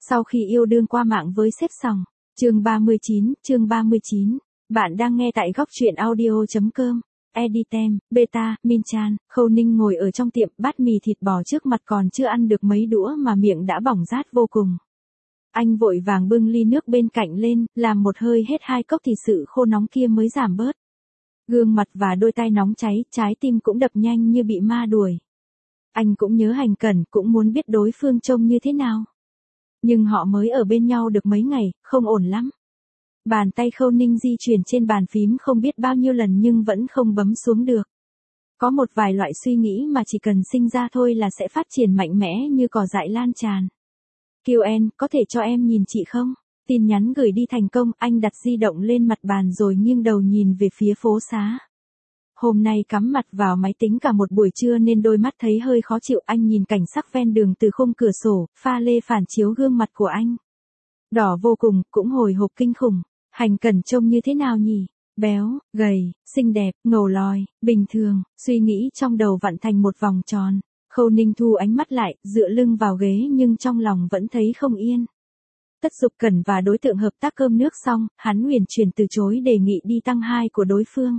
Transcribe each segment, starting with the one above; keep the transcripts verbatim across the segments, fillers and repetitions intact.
Sau khi yêu đương qua mạng với sếp xong. Chương ba mươi chín, chương ba mươi chín. Bạn đang nghe tại góc truyện audio.com. Editem, Beta, Minchan, Khâu Ninh ngồi ở trong tiệm, bát mì thịt bò trước mặt còn chưa ăn được mấy đũa mà miệng đã bỏng rát vô cùng. Anh vội vàng bưng ly nước bên cạnh lên, làm một hơi hết hai cốc thì sự khô nóng kia mới giảm bớt. Gương mặt và đôi tay nóng cháy, trái tim cũng đập nhanh như bị ma đuổi. Anh cũng nhớ Hành Cẩn, cũng muốn biết đối phương trông như thế nào. Nhưng họ mới ở bên nhau được mấy ngày, không ổn lắm. Bàn tay Khâu Ninh di chuyển trên bàn phím không biết bao nhiêu lần nhưng vẫn không bấm xuống được. Có một vài loại suy nghĩ mà chỉ cần sinh ra thôi là sẽ phát triển mạnh mẽ như cỏ dại lan tràn. Kiều En, có thể cho em nhìn chị không? Tin nhắn gửi đi thành công, anh đặt di động lên mặt bàn rồi nghiêng đầu nhìn về phía phố xá. Hôm nay cắm mặt vào máy tính cả một buổi trưa nên đôi mắt thấy hơi khó chịu. Anh nhìn cảnh sắc ven đường từ khung cửa sổ, pha lê phản chiếu gương mặt của anh. Đỏ vô cùng, cũng hồi hộp kinh khủng. Hành Cẩn trông như thế nào nhỉ? Béo, gầy, xinh đẹp, ngầu lòi, bình thường, suy nghĩ trong đầu vặn thành một vòng tròn. Khâu Ninh thu ánh mắt lại, dựa lưng vào ghế nhưng trong lòng vẫn thấy không yên. Tất Dục Cẩn và đối tượng hợp tác cơm nước xong, hắn huyền chuyển từ chối đề nghị đi tăng hai của đối phương.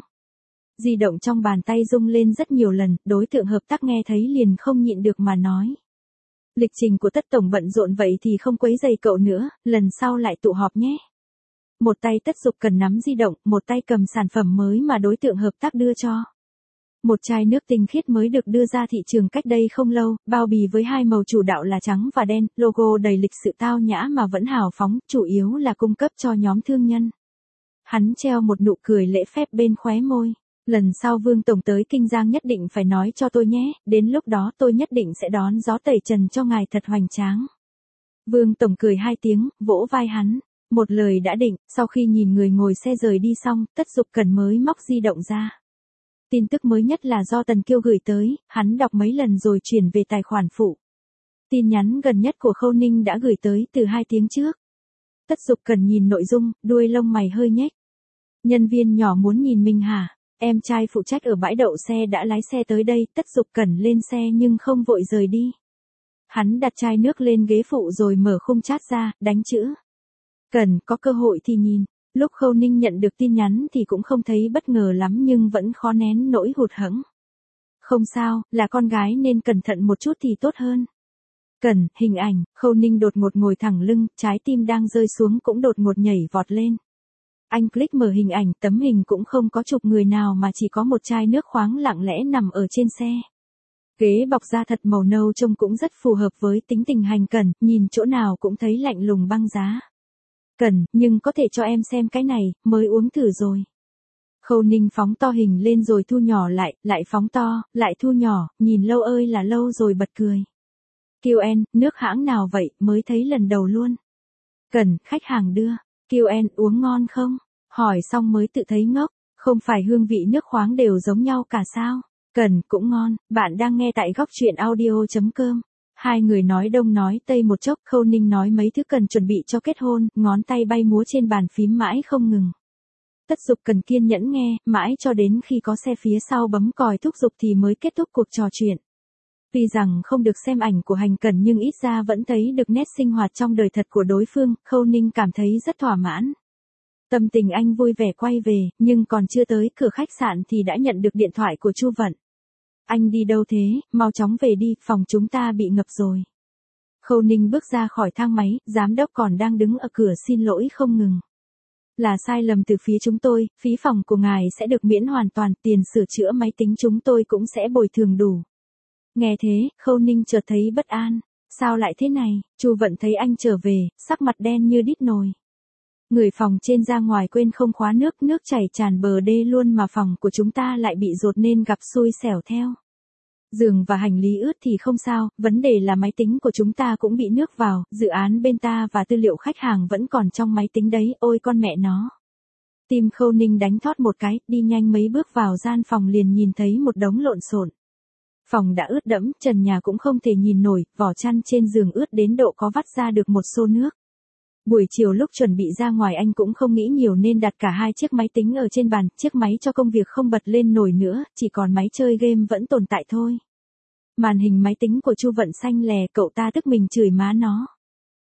Di động trong bàn tay rung lên rất nhiều lần, đối tượng hợp tác nghe thấy liền không nhịn được mà nói. Lịch trình của Tất tổng bận rộn vậy thì không quấy rầy cậu nữa, lần sau lại tụ họp nhé. Một tay Tất Dục Cẩn nắm di động, một tay cầm sản phẩm mới mà đối tượng hợp tác đưa cho. Một chai nước tinh khiết mới được đưa ra thị trường cách đây không lâu, bao bì với hai màu chủ đạo là trắng và đen, logo đầy lịch sự tao nhã mà vẫn hào phóng, chủ yếu là cung cấp cho nhóm thương nhân. Hắn treo một nụ cười lễ phép bên khóe môi. Lần sau Vương Tổng tới Kinh Giang nhất định phải nói cho tôi nhé, đến lúc đó tôi nhất định sẽ đón gió tẩy trần cho ngài thật hoành tráng. Vương Tổng cười hai tiếng, vỗ vai hắn. Một lời đã định, sau khi nhìn người ngồi xe rời đi xong, Tất Dục Cẩn mới móc di động ra. Tin tức mới nhất là do Tần Kiêu gửi tới, hắn đọc mấy lần rồi chuyển về tài khoản phụ. Tin nhắn gần nhất của Khâu Ninh đã gửi tới từ hai tiếng trước. Tất Dục Cẩn nhìn nội dung, đuôi lông mày hơi nhếch. Nhân viên nhỏ muốn nhìn mình hả? Em trai phụ trách ở bãi đậu xe đã lái xe tới đây, Tất Dục Cẩn lên xe nhưng không vội rời đi. Hắn đặt chai nước lên ghế phụ rồi mở khung chat ra, đánh chữ. Cần, có cơ hội thì nhìn. Lúc Khâu Ninh nhận được tin nhắn thì cũng không thấy bất ngờ lắm nhưng vẫn khó nén nỗi hụt hẫng. Không sao, là con gái nên cẩn thận một chút thì tốt hơn. Cần, hình ảnh, Khâu Ninh đột ngột ngồi thẳng lưng, trái tim đang rơi xuống cũng đột ngột nhảy vọt lên. Anh click mở hình ảnh, tấm hình cũng không có chụp người nào mà chỉ có một chai nước khoáng lặng lẽ nằm ở trên xe. Ghế bọc da thật màu nâu trông cũng rất phù hợp với tính tình Hành Cẩn, nhìn chỗ nào cũng thấy lạnh lùng băng giá. Cần, nhưng có thể cho em xem cái này, mới uống thử rồi. Khâu Ninh phóng to hình lên rồi thu nhỏ lại, lại phóng to, lại thu nhỏ, nhìn lâu ơi là lâu rồi bật cười. Kiều En, nước hãng nào vậy, mới thấy lần đầu luôn. Cần, khách hàng đưa. Kiều En, uống ngon không? Hỏi xong mới tự thấy ngốc, không phải hương vị nước khoáng đều giống nhau cả sao? Cần, cũng ngon, bạn đang nghe tại góc truyện audio.com. Hai người nói đông nói tây một chốc, Khâu Ninh nói mấy thứ cần chuẩn bị cho kết hôn, ngón tay bay múa trên bàn phím mãi không ngừng. Tất Dục Cẩn kiên nhẫn nghe, mãi cho đến khi có xe phía sau bấm còi thúc giục thì mới kết thúc cuộc trò chuyện. Tuy rằng không được xem ảnh của Hành Cẩn nhưng ít ra vẫn thấy được nét sinh hoạt trong đời thật của đối phương, Khâu Ninh cảm thấy rất thỏa mãn. Tâm tình anh vui vẻ quay về, nhưng còn chưa tới cửa khách sạn thì đã nhận được điện thoại của Chu Vận. Anh đi đâu thế, mau chóng về đi, phòng chúng ta bị ngập rồi. Khâu Ninh bước ra khỏi thang máy, giám đốc còn đang đứng ở cửa xin lỗi không ngừng. Là sai lầm từ phía chúng tôi, phí phòng của ngài sẽ được miễn hoàn toàn, tiền sửa chữa máy tính chúng tôi cũng sẽ bồi thường đủ. Nghe thế, Khâu Ninh chợt thấy bất an. Sao lại thế này? Chu Vận thấy anh trở về, sắc mặt đen như đít nồi. Người phòng trên ra ngoài quên không khóa nước, nước chảy tràn bờ đê luôn mà phòng của chúng ta lại bị dột nên gặp xui xẻo theo. Giường và hành lý ướt thì không sao, vấn đề là máy tính của chúng ta cũng bị nước vào, dự án bên ta và tư liệu khách hàng vẫn còn trong máy tính đấy, ôi con mẹ nó. Tim Khâu Ninh đánh thót một cái, đi nhanh mấy bước vào gian phòng liền nhìn thấy một đống lộn xộn. Phòng đã ướt đẫm, trần nhà cũng không thể nhìn nổi, vỏ chăn trên giường ướt đến độ có vắt ra được một xô nước. Buổi chiều lúc chuẩn bị ra ngoài anh cũng không nghĩ nhiều nên đặt cả hai chiếc máy tính ở trên bàn, chiếc máy cho công việc không bật lên nổi nữa, chỉ còn máy chơi game vẫn tồn tại thôi. Màn hình máy tính của Chu Vận xanh lè, cậu ta tức mình chửi má nó.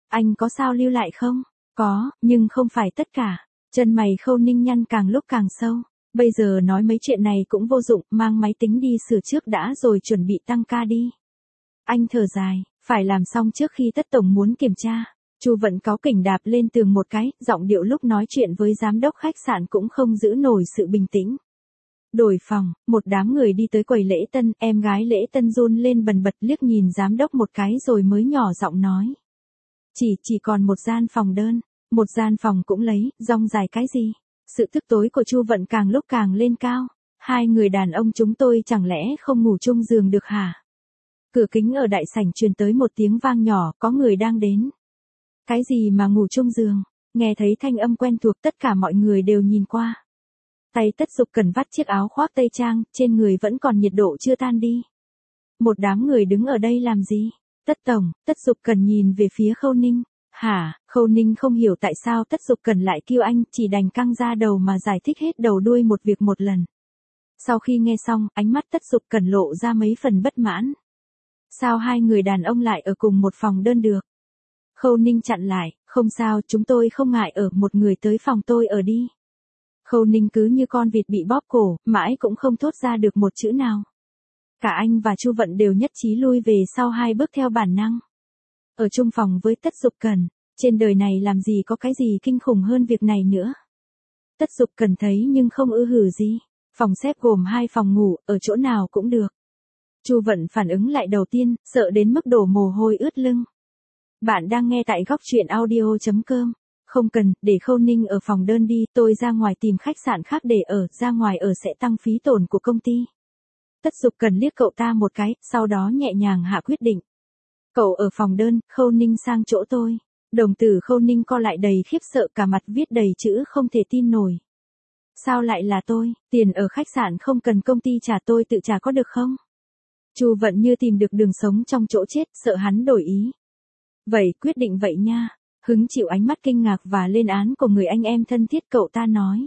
Anh có sao lưu lại không? Có, nhưng không phải tất cả. Chân mày Khâu Ninh nhăn càng lúc càng sâu. Bây giờ nói mấy chuyện này cũng vô dụng, mang máy tính đi sửa trước đã rồi chuẩn bị tăng ca đi. Anh thở dài, phải làm xong trước khi Tất tổng muốn kiểm tra. Chu Vận cáu kỉnh đạp lên tường một cái, giọng điệu lúc nói chuyện với giám đốc khách sạn cũng không giữ nổi sự bình tĩnh. Đổi phòng, một đám người đi tới quầy lễ tân, em gái lễ tân run lên bần bật liếc nhìn giám đốc một cái rồi mới nhỏ giọng nói. Chỉ, chỉ còn một gian phòng đơn, một gian phòng cũng lấy, rong dài cái gì? Sự tức tối của Chu Vận càng lúc càng lên cao. Hai người đàn ông chúng tôi chẳng lẽ không ngủ chung giường được hả? Cửa kính ở đại sảnh truyền tới một tiếng vang nhỏ, có người đang đến. Cái gì mà ngủ chung giường? Nghe thấy thanh âm quen thuộc tất cả mọi người đều nhìn qua. Tay Tất Dục Cần vắt chiếc áo khoác tây trang, trên người vẫn còn nhiệt độ chưa tan đi. Một đám người đứng ở đây làm gì? Tất tổng, Tất Dục Cần nhìn về phía Khâu Ninh. Hả? Khâu Ninh không hiểu tại sao Tất Dục Cần lại kêu anh, chỉ đành căng ra đầu mà giải thích hết đầu đuôi một việc một lần. Sau khi nghe xong, ánh mắt Tất Dục Cần lộ ra mấy phần bất mãn. Sao hai người đàn ông lại ở cùng một phòng đơn được? Khâu Ninh chặn lại, không sao, chúng tôi không ngại ở, một người tới phòng tôi ở đi. Khâu Ninh cứ như con vịt bị bóp cổ, mãi cũng không thốt ra được một chữ nào. Cả anh và Chu Vận đều nhất trí lui về sau hai bước theo bản năng. Ở chung phòng với Tất Dục Cần, trên đời này làm gì có cái gì kinh khủng hơn việc này nữa. Tất Dục Cần thấy nhưng không ư hử gì. Phòng xếp gồm hai phòng ngủ, ở chỗ nào cũng được. Chu Vận phản ứng lại đầu tiên, sợ đến mức đổ mồ hôi ướt lưng. Bạn đang nghe tại góc truyện audio chấm com. Không cần, để Khâu Ninh ở phòng đơn đi, tôi ra ngoài tìm khách sạn khác để ở, ra ngoài ở sẽ tăng phí tổn của công ty. Tất Dục Cần liếc cậu ta một cái, sau đó nhẹ nhàng hạ quyết định. Cậu ở phòng đơn, Khâu Ninh sang chỗ tôi. Đồng tử Khâu Ninh co lại đầy khiếp sợ, cả mặt viết đầy chữ không thể tin nổi. Sao lại là tôi, tiền ở khách sạn không cần công ty trả, tôi tự trả có được không? Chu Vận như tìm được đường sống trong chỗ chết, sợ hắn đổi ý. Vậy quyết định vậy nha. Hứng chịu ánh mắt kinh ngạc và lên án của người anh em thân thiết, cậu ta nói.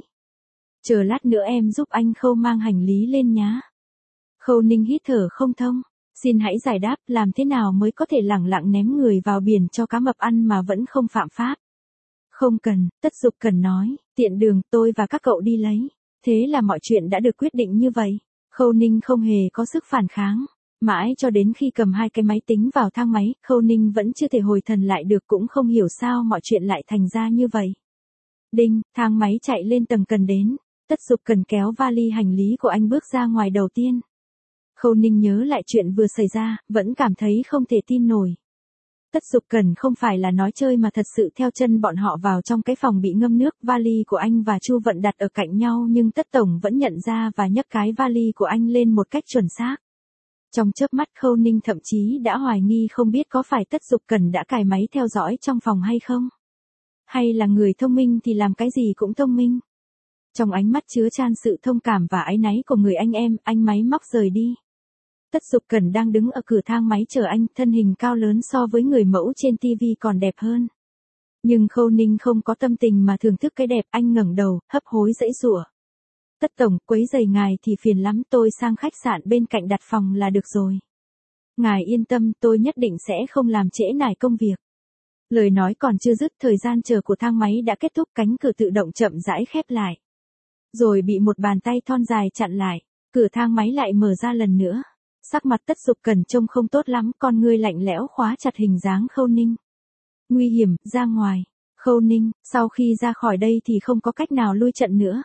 Chờ lát nữa em giúp anh Khâu mang hành lý lên nhá. Khâu Ninh hít thở không thông. Xin hãy giải đáp, làm thế nào mới có thể lẳng lặng ném người vào biển cho cá mập ăn mà vẫn không phạm pháp? Không cần, Tất Dục Cần nói, tiện đường, tôi và các cậu đi lấy. Thế là mọi chuyện đã được quyết định như vậy. Khâu Ninh không hề có sức phản kháng. Mãi cho đến khi cầm hai cái máy tính vào thang máy, Khâu Ninh vẫn chưa thể hồi thần lại được, cũng không hiểu sao mọi chuyện lại thành ra như vậy. Đinh, thang máy chạy lên tầng cần đến. Tất Dục Cần kéo vali hành lý của anh bước ra ngoài đầu tiên. Khâu Ninh nhớ lại chuyện vừa xảy ra, vẫn cảm thấy không thể tin nổi. Tất Dục Cần không phải là nói chơi mà thật sự theo chân bọn họ vào trong cái phòng bị ngâm nước, vali của anh và Chu Vận đặt ở cạnh nhau nhưng Tất tổng vẫn nhận ra và nhấc cái vali của anh lên một cách chuẩn xác. Trong chớp mắt Khâu Ninh thậm chí đã hoài nghi không biết có phải Tất Dục Cần đã cài máy theo dõi trong phòng hay không. Hay là người thông minh thì làm cái gì cũng thông minh. Trong ánh mắt chứa chan sự thông cảm và áy náy của người anh em, anh máy móc rời đi. Tất Dục Cần đang đứng ở cửa thang máy chờ anh, thân hình cao lớn so với người mẫu trên ti vi còn đẹp hơn. Nhưng Khâu Ninh không có tâm tình mà thưởng thức cái đẹp, anh ngẩng đầu, hấp hối giãy giụa. Tất tổng, quấy rầy ngài thì phiền lắm, tôi sang khách sạn bên cạnh đặt phòng là được rồi. Ngài yên tâm, tôi nhất định sẽ không làm trễ nải công việc. Lời nói còn chưa dứt, thời gian chờ của thang máy đã kết thúc, cánh cửa tự động chậm rãi khép lại. Rồi bị một bàn tay thon dài chặn lại, cửa thang máy lại mở ra lần nữa. Sắc mặt Tất Dục Cần trông không tốt lắm, con ngươi lạnh lẽo khóa chặt hình dáng Khâu Ninh. Nguy hiểm, ra ngoài. Khâu Ninh, sau khi ra khỏi đây thì không có cách nào lui trận nữa.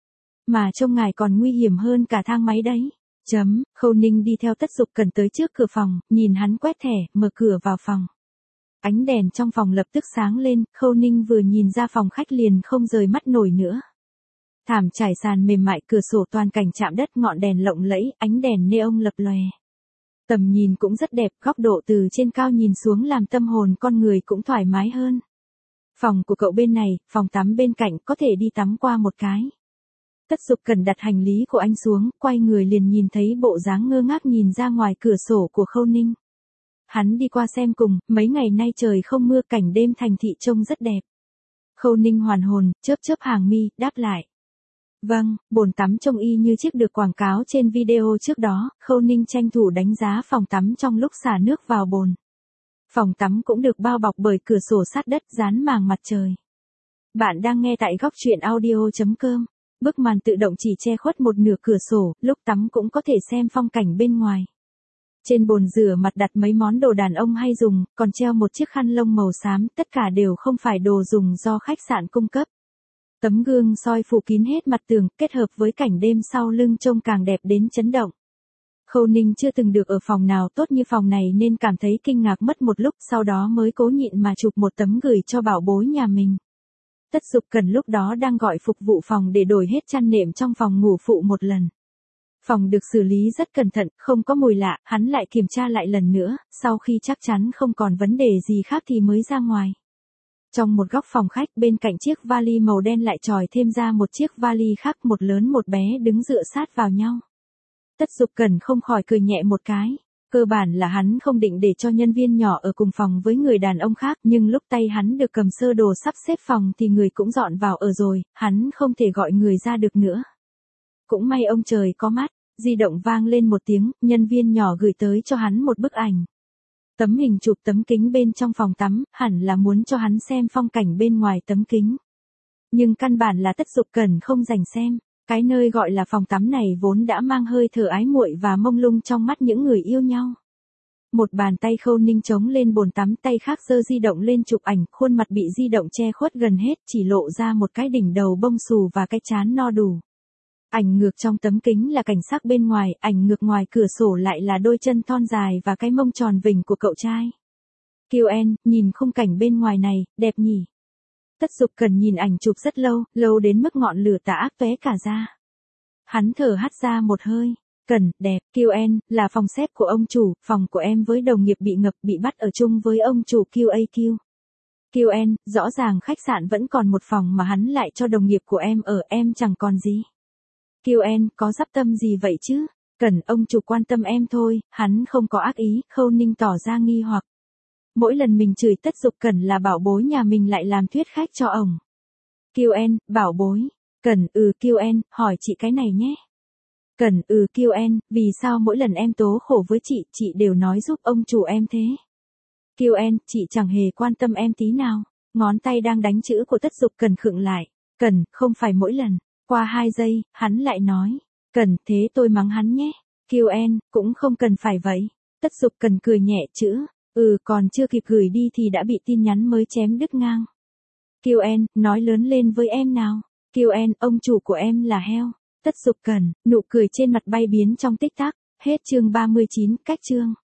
Mà trông ngài còn nguy hiểm hơn cả thang máy đấy. Chấm, Khâu Ninh đi theo Tất Dục Cần tới trước cửa phòng, nhìn hắn quét thẻ, mở cửa vào phòng. Ánh đèn trong phòng lập tức sáng lên, Khâu Ninh vừa nhìn ra phòng khách liền không rời mắt nổi nữa. Thảm trải sàn mềm mại, cửa sổ toàn cảnh chạm đất, ngọn đèn lộng lẫy, ánh đèn neon lập lòe. Tầm nhìn cũng rất đẹp, góc độ từ trên cao nhìn xuống làm tâm hồn con người cũng thoải mái hơn. Phòng của cậu bên này, phòng tắm bên cạnh, có thể đi tắm qua một cái. Tất Dục Cần đặt hành lý của anh xuống, quay người liền nhìn thấy bộ dáng ngơ ngác nhìn ra ngoài cửa sổ của Khâu Ninh. Hắn đi qua xem cùng, mấy ngày nay trời không mưa, cảnh đêm thành thị trông rất đẹp. Khâu Ninh hoàn hồn, chớp chớp hàng mi, đáp lại. Vâng, bồn tắm trông y như chiếc được quảng cáo trên video trước đó. Khâu Ninh tranh thủ đánh giá phòng tắm trong lúc xả nước vào bồn. Phòng tắm cũng được bao bọc bởi cửa sổ sát đất dán màng mặt trời. Bạn đang nghe tại góc truyện audio.com. Bức màn tự động chỉ che khuất một nửa cửa sổ, lúc tắm cũng có thể xem phong cảnh bên ngoài. Trên bồn rửa mặt đặt mấy món đồ đàn ông hay dùng, còn treo một chiếc khăn lông màu xám, tất cả đều không phải đồ dùng do khách sạn cung cấp. Tấm gương soi phủ kín hết mặt tường, kết hợp với cảnh đêm sau lưng trông càng đẹp đến chấn động. Khâu Ninh chưa từng được ở phòng nào tốt như phòng này nên cảm thấy kinh ngạc mất một lúc, sau đó mới cố nhịn mà chụp một tấm gửi cho bảo bối nhà mình. Tất Dục Cần lúc đó đang gọi phục vụ phòng để đổi hết chăn nệm trong phòng ngủ phụ một lần. Phòng được xử lý rất cẩn thận, không có mùi lạ, hắn lại kiểm tra lại lần nữa, sau khi chắc chắn không còn vấn đề gì khác thì mới ra ngoài. Trong một góc phòng khách bên cạnh chiếc vali màu đen lại chòi thêm ra một chiếc vali khác, một lớn một bé đứng dựa sát vào nhau. Tất Dục Cần không khỏi cười nhẹ một cái. Cơ bản là hắn không định để cho nhân viên nhỏ ở cùng phòng với người đàn ông khác, nhưng lúc tay hắn được cầm sơ đồ sắp xếp phòng thì người cũng dọn vào ở rồi, hắn không thể gọi người ra được nữa. Cũng may ông trời có mắt, di động vang lên một tiếng, nhân viên nhỏ gửi tới cho hắn một bức ảnh. Tấm hình chụp tấm kính bên trong phòng tắm, hẳn là muốn cho hắn xem phong cảnh bên ngoài tấm kính. Nhưng căn bản là Tất Dục Cần không rảnh xem. Cái nơi gọi là phòng tắm này vốn đã mang hơi thở ái muội và mông lung trong mắt những người yêu nhau. Một bàn tay Khâu Ninh chống lên bồn tắm, tay khác giơ di động lên chụp ảnh, khuôn mặt bị di động che khuất gần hết, chỉ lộ ra một cái đỉnh đầu bông xù và cái trán no đủ. Ảnh ngược trong tấm kính là cảnh sắc bên ngoài, ảnh ngược ngoài cửa sổ lại là đôi chân thon dài và cái mông tròn vình của cậu trai. Kiều En, nhìn khung cảnh bên ngoài này, đẹp nhỉ? Tất Dục Cần nhìn ảnh chụp rất lâu, lâu đến mức ngọn lửa tà ác tóe cả ra. Hắn thở hắt ra một hơi. Cần, đẹp, Kiều En, là phòng xếp của ông chủ, phòng của em với đồng nghiệp bị ngập, bị bắt ở chung với ông chủ Q A Q. Kiều En, rõ ràng khách sạn vẫn còn một phòng mà hắn lại cho đồng nghiệp của em ở, em chẳng còn gì. Kiều En, có dắp tâm gì vậy chứ? Cần, ông chủ quan tâm em thôi, hắn không có ác ý. Khâu Ninh tỏ ra nghi hoặc. Mỗi lần mình chửi Tất Dục Cần là bảo bối nhà mình lại làm thuyết khách cho ổng. Kiều En, bảo bối. Cần, ừ Kiều En, hỏi chị cái này nhé. Cần, ừ Kiều En, vì sao mỗi lần em tố khổ với chị, chị đều nói giúp ông chủ em thế? Kiều En, chị chẳng hề quan tâm em tí nào. Ngón tay đang đánh chữ của Tất Dục Cần khựng lại. Cần, không phải mỗi lần. Qua hai giây, hắn lại nói. Cần, thế tôi mắng hắn nhé. Kiều En, cũng không cần phải vậy. Tất Dục Cần cười nhẹ chữ. Ừ, còn chưa kịp gửi đi thì đã bị tin nhắn mới chém đứt ngang. Kiều En, nói lớn lên với em nào. Kiều En, ông chủ của em là heo. Tất Dục Cần, nụ cười trên mặt bay biến trong tích tắc. Hết chương ba mươi chín, cách chương.